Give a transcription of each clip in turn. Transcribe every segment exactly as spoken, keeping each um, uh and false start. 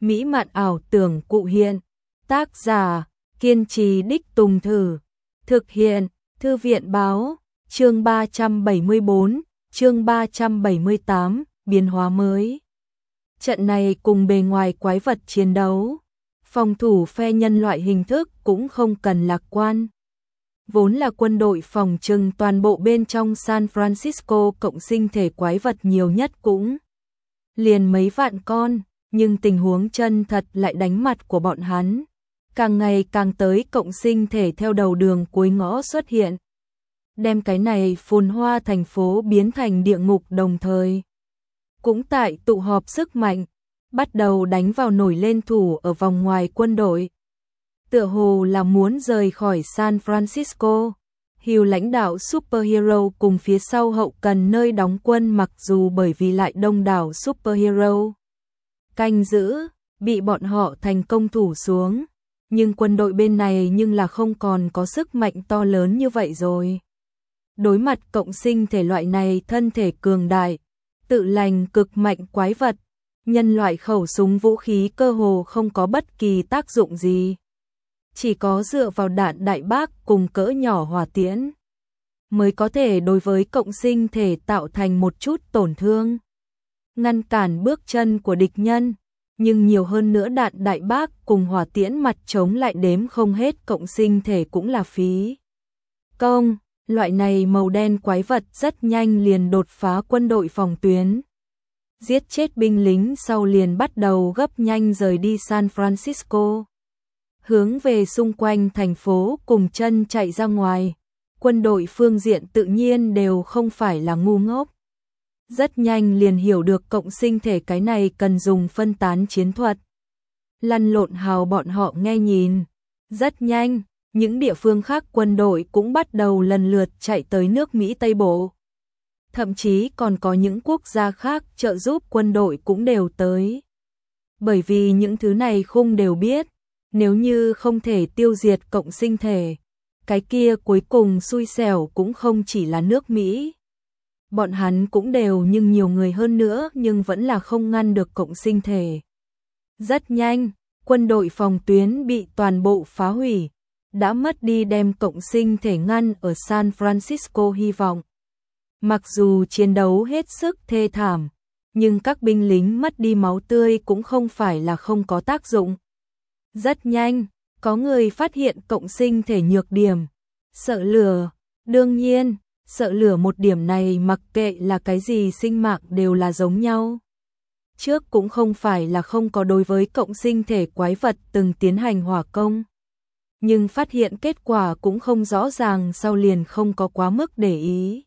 mỹ mạn ảo tưởng cụ hiện. Tác giả, kiên trì đích tùng thử. Thực hiện, Thư viện báo, chương ba trăm bảy mươi bốn, chương ba trăm bảy mươi tám, biến hóa mới. Trận này cùng bề ngoài quái vật chiến đấu, phòng thủ phe nhân loại hình thức cũng không cần lạc quan. Vốn là quân đội phòng trừng toàn bộ bên trong San Francisco cộng sinh thể quái vật nhiều nhất cũng liền mấy vạn con, nhưng tình huống chân thật lại đánh mặt của bọn hắn. Càng ngày càng tới cộng sinh thể theo đầu đường cuối ngõ xuất hiện, đem cái này phồn hoa thành phố biến thành địa ngục đồng thời. Cũng tại tụ họp sức mạnh, bắt đầu đánh vào nổi lên thủ ở vòng ngoài quân đội. Tựa hồ là muốn rời khỏi San Francisco. Hugh lãnh đạo superhero cùng phía sau hậu cần nơi đóng quân, mặc dù bởi vì lại đông đảo superhero canh giữ, bị bọn họ thành công thủ xuống. Nhưng quân đội bên này nhưng là không còn có sức mạnh to lớn như vậy rồi. Đối mặt cộng sinh thể loại này thân thể cường đại, tự lành cực mạnh quái vật, nhân loại khẩu súng vũ khí cơ hồ không có bất kỳ tác dụng gì. Chỉ có dựa vào đạn đại bác cùng cỡ nhỏ hỏa tiễn mới có thể đối với cộng sinh thể tạo thành một chút tổn thương, ngăn cản bước chân của địch nhân. Nhưng nhiều hơn nữa đạn đại bác cùng hỏa tiễn mặt chống lại đếm không hết cộng sinh thể cũng là phí công. Loại này màu đen quái vật rất nhanh liền đột phá quân đội phòng tuyến, giết chết binh lính sau liền bắt đầu gấp nhanh rời đi San Francisco, hướng về xung quanh thành phố cùng chân chạy ra ngoài. Quân đội phương diện tự nhiên đều không phải là ngu ngốc, rất nhanh liền hiểu được cộng sinh thể cái này cần dùng phân tán chiến thuật. Lăn lộn hào bọn họ nghe nhìn. Rất nhanh, những địa phương khác quân đội cũng bắt đầu lần lượt chạy tới nước Mỹ Tây Bộ. Thậm chí còn có những quốc gia khác trợ giúp quân đội cũng đều tới. Bởi vì những thứ này khung đều biết, nếu như không thể tiêu diệt cộng sinh thể, cái kia cuối cùng xui xẻo cũng không chỉ là nước Mỹ. Bọn hắn cũng đều nhưng nhiều người hơn nữa nhưng vẫn là không ngăn được cộng sinh thể. Rất nhanh, quân đội phòng tuyến bị toàn bộ phá hủy, đã mất đi đem cộng sinh thể ngăn ở San Francisco hy vọng. Mặc dù chiến đấu hết sức thê thảm, nhưng các binh lính mất đi máu tươi cũng không phải là không có tác dụng. Rất nhanh, có người phát hiện cộng sinh thể nhược điểm, sợ lửa. Đương nhiên, sợ lửa một điểm này mặc kệ là cái gì sinh mạng đều là giống nhau. Trước cũng không phải là không có đối với cộng sinh thể quái vật từng tiến hành hỏa công. Nhưng phát hiện kết quả cũng không rõ ràng, sau liền không có quá mức để ý.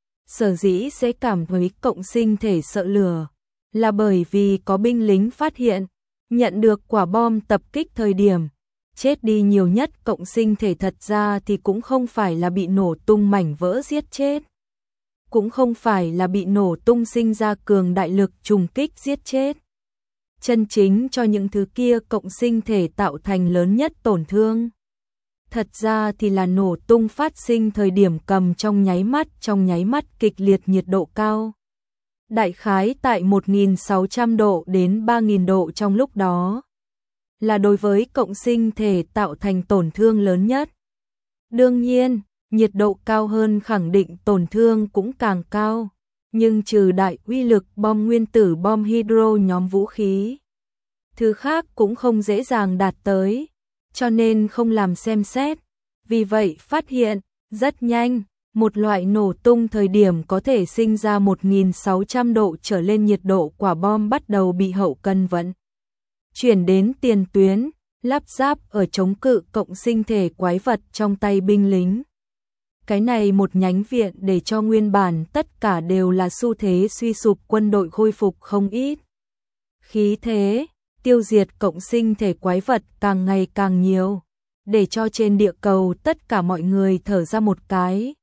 Sở dĩ sẽ cảm thấy cộng sinh thể sợ lửa là bởi vì có binh lính phát hiện, nhận được quả bom tập kích thời điểm chết đi nhiều nhất cộng sinh thể thật ra thì cũng không phải là bị nổ tung mảnh vỡ giết chết, cũng không phải là bị nổ tung sinh ra cường đại lực trùng kích giết chết. Chân chính cho những thứ kia cộng sinh thể tạo thành lớn nhất tổn thương, thật ra thì là nổ tung phát sinh thời điểm cầm trong nháy mắt, trong nháy mắt kịch liệt nhiệt độ cao. Đại khái tại một nghìn sáu trăm độ đến ba nghìn độ trong lúc đó, là đối với cộng sinh thể tạo thành tổn thương lớn nhất. Đương nhiên, nhiệt độ cao hơn khẳng định tổn thương cũng càng cao, nhưng trừ đại uy lực bom nguyên tử, bom hydro nhóm vũ khí, thứ khác cũng không dễ dàng đạt tới, cho nên không làm xem xét. Vì vậy phát hiện, rất nhanh, một loại nổ tung thời điểm có thể sinh ra một nghìn sáu trăm độ trở lên nhiệt độ quả bom bắt đầu bị hậu cần vận chuyển đến tiền tuyến, lắp ráp ở chống cự cộng sinh thể quái vật trong tay binh lính. Cái này một nhánh viện để cho nguyên bản tất cả đều là xu thế suy sụp quân đội khôi phục không ít khí thế, tiêu diệt cộng sinh thể quái vật càng ngày càng nhiều, để cho trên địa cầu tất cả mọi người thở ra một cái.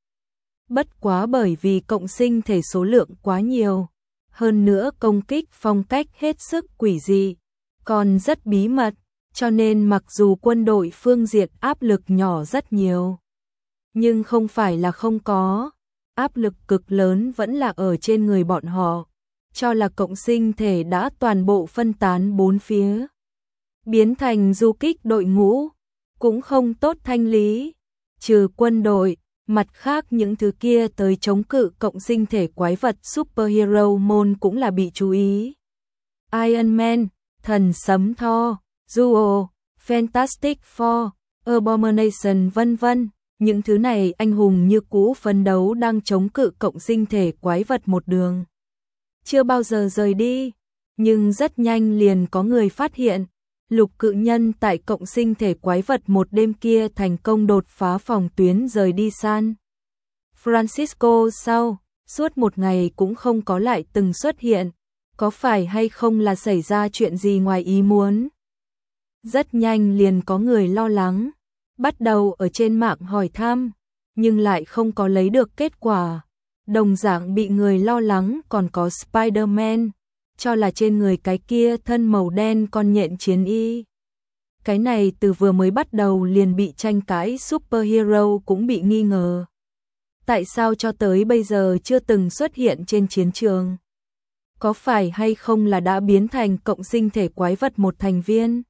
Bất quá bởi vì cộng sinh thể số lượng quá nhiều, hơn nữa công kích phong cách hết sức quỷ dị, còn rất bí mật, cho nên mặc dù quân đội phương diện áp lực nhỏ rất nhiều, nhưng không phải là không có, áp lực cực lớn vẫn là ở trên người bọn họ, cho là cộng sinh thể đã toàn bộ phân tán bốn phía. biến thành du kích đội ngũ, cũng không tốt thanh lý. Trừ quân đội, mặt khác những thứ kia tới chống cự cộng sinh thể quái vật superhero môn cũng là bị chú ý. Iron Man, thần sấm Thor, Duo, Fantastic Four, Abomination vân vân. Những thứ này anh hùng như cũ phấn đấu đang chống cự cộng sinh thể quái vật một đường. Chưa bao giờ rời đi, nhưng rất nhanh liền có người phát hiện, Lục Cự Nhân tại cộng sinh thể quái vật một đêm kia thành công đột phá phòng tuyến rời đi San Francisco sau, suốt một ngày cũng không có lại từng xuất hiện, có phải hay không là xảy ra chuyện gì ngoài ý muốn. Rất nhanh liền có người lo lắng, bắt đầu ở trên mạng hỏi thăm, nhưng lại không có lấy được kết quả. Đồng dạng bị người lo lắng còn có Spider-Man, cho là trên người cái kia thân màu đen con nhện chiến y. Cái này từ vừa mới bắt đầu liền bị tranh cãi, superhero cũng bị nghi ngờ. Tại sao cho tới bây giờ chưa từng xuất hiện trên chiến trường? Có phải hay không là đã biến thành cộng sinh thể quái vật một thành viên?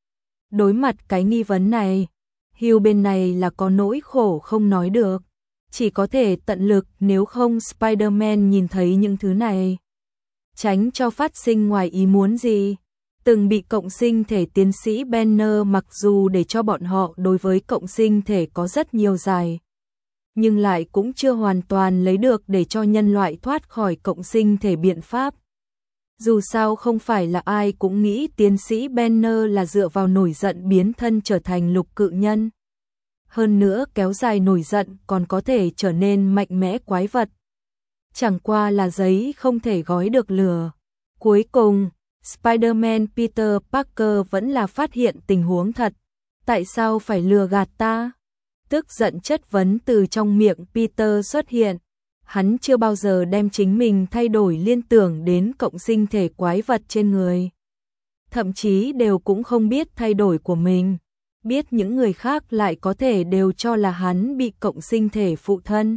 Đối mặt cái nghi vấn này, Hugh bên này là có nỗi khổ không nói được, chỉ có thể tận lực nếu không Spider-Man nhìn thấy những thứ này. Tránh cho phát sinh ngoài ý muốn gì. Từng bị cộng sinh thể tiến sĩ Banner mặc dù để cho bọn họ đối với cộng sinh thể có rất nhiều giải, nhưng lại cũng chưa hoàn toàn lấy được để cho nhân loại thoát khỏi cộng sinh thể biện pháp. Dù sao không phải là ai cũng nghĩ tiến sĩ Banner là dựa vào nổi giận biến thân trở thành Lục Cự Nhân. Hơn nữa kéo dài nổi giận còn có thể trở nên mạnh mẽ quái vật. Chẳng qua là giấy không thể gói được lửa. Cuối cùng, Spider-Man Peter Parker vẫn là phát hiện tình huống thật. Tại sao phải lừa gạt ta? Tức giận chất vấn từ trong miệng Peter xuất hiện. Hắn chưa bao giờ đem chính mình thay đổi liên tưởng đến cộng sinh thể quái vật trên người. Thậm chí đều cũng không biết thay đổi của mình. Biết những người khác lại có thể đều cho là hắn bị cộng sinh thể phụ thân.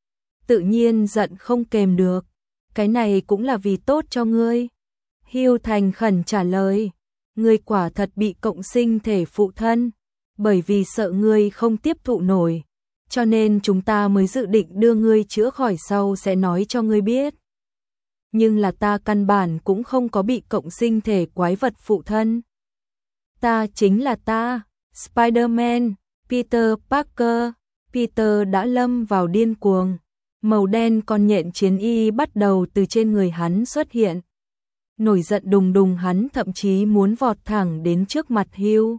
Tự nhiên giận không kềm được. Cái này cũng là vì tốt cho ngươi. Hugh thành khẩn trả lời. Ngươi quả thật bị cộng sinh thể phụ thân. Bởi vì sợ ngươi không tiếp thụ nổi. Cho nên chúng ta mới dự định đưa ngươi chữa khỏi sau sẽ nói cho ngươi biết. Nhưng là ta căn bản cũng không có bị cộng sinh thể quái vật phụ thân. Ta chính là ta, Spider-Man, Peter Parker. Peter đã lâm vào điên cuồng. Màu đen con nhện chiến y bắt đầu từ trên người hắn xuất hiện. Nổi giận đùng đùng hắn thậm chí muốn vọt thẳng đến trước mặt Hugh.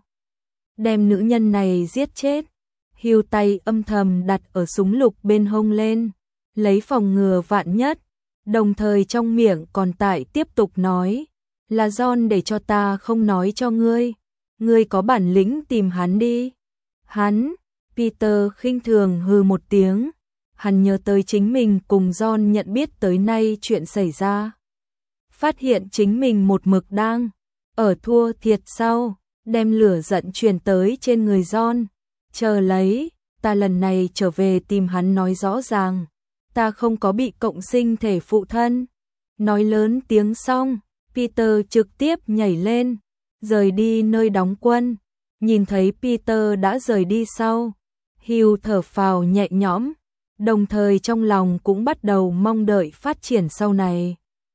Đem nữ nhân này giết chết. Hugh tay âm thầm đặt ở súng lục bên hông lên, lấy phòng ngừa vạn nhất, đồng thời trong miệng còn tại tiếp tục nói, là John để cho ta không nói cho ngươi, ngươi có bản lĩnh tìm hắn đi. Hắn, Peter khinh thường hừ một tiếng, hắn nhớ tới chính mình cùng John nhận biết tới nay chuyện xảy ra. Phát hiện chính mình một mực đang ở thua thiệt sau, đem lửa giận truyền tới trên người John. Chờ lấy, ta lần này trở về tìm hắn nói rõ ràng, ta không có bị cộng sinh thể phụ thân. Nói lớn tiếng xong, Peter trực tiếp nhảy lên, rời đi nơi đóng quân. Nhìn thấy Peter đã rời đi sau, Hugh thở phào nhẹ nhõm, đồng thời trong lòng cũng bắt đầu mong đợi phát triển sau này.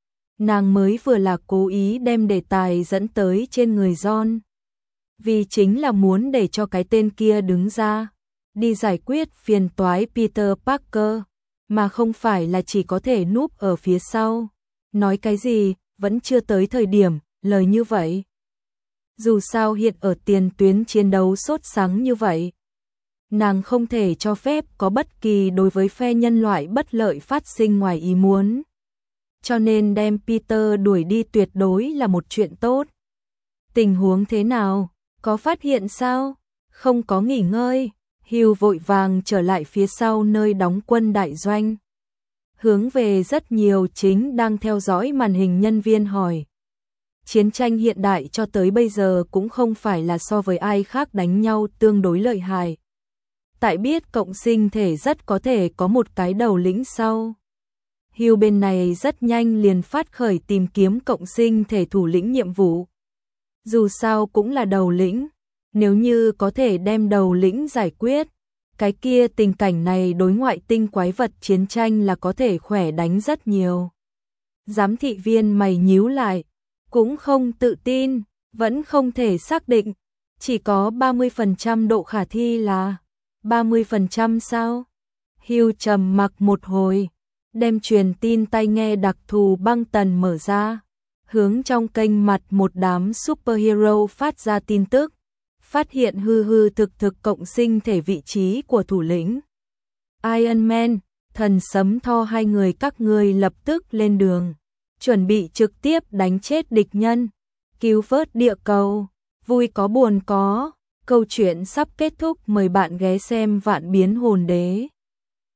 Nàng mới vừa là cố ý đem đề tài dẫn tới trên người John. Vì chính là muốn để cho cái tên kia đứng ra, đi giải quyết phiền toái Peter Parker, mà không phải là chỉ có thể núp ở phía sau. Nói cái gì, vẫn chưa tới thời điểm, lời như vậy. Dù sao hiện ở tiền tuyến chiến đấu sốt sắng như vậy, nàng không thể cho phép có bất kỳ đối với phe nhân loại bất lợi phát sinh ngoài ý muốn. Cho nên đem Peter đuổi đi tuyệt đối là một chuyện tốt. Tình huống thế nào? Có phát hiện sao? Không có nghỉ ngơi. Hugh vội vàng trở lại phía sau nơi đóng quân đại doanh. Hướng về rất nhiều chính đang theo dõi màn hình nhân viên hỏi. Chiến tranh hiện đại cho tới bây giờ cũng không phải là so với ai khác đánh nhau tương đối lợi hại. Tại biết cộng sinh thể rất có thể có một cái đầu lĩnh sau. Hugh bên này rất nhanh liền phát khởi tìm kiếm cộng sinh thể thủ lĩnh nhiệm vụ. Dù sao cũng là đầu lĩnh, nếu như có thể đem đầu lĩnh giải quyết, cái kia tình cảnh này đối ngoại tinh quái vật chiến tranh là có thể khỏe đánh rất nhiều. Giám thị viên mày nhíu lại, cũng không tự tin, vẫn không thể xác định, chỉ có ba mươi phần trăm độ khả thi là ba mươi phần trăm sao? Hugh trầm mặc một hồi, đem truyền tin tai nghe đặc thù băng tần mở ra, hướng trong kênh mặt một đám superhero phát ra tin tức, phát hiện hư hư thực thực cộng sinh thể vị trí của thủ lĩnh. Iron Man, thần sấm Thor hai người các ngươi lập tức lên đường, chuẩn bị trực tiếp đánh chết địch nhân, cứu vớt địa cầu, vui có buồn có, câu chuyện sắp kết thúc, mời bạn ghé xem Vạn Biến Hồn Đế.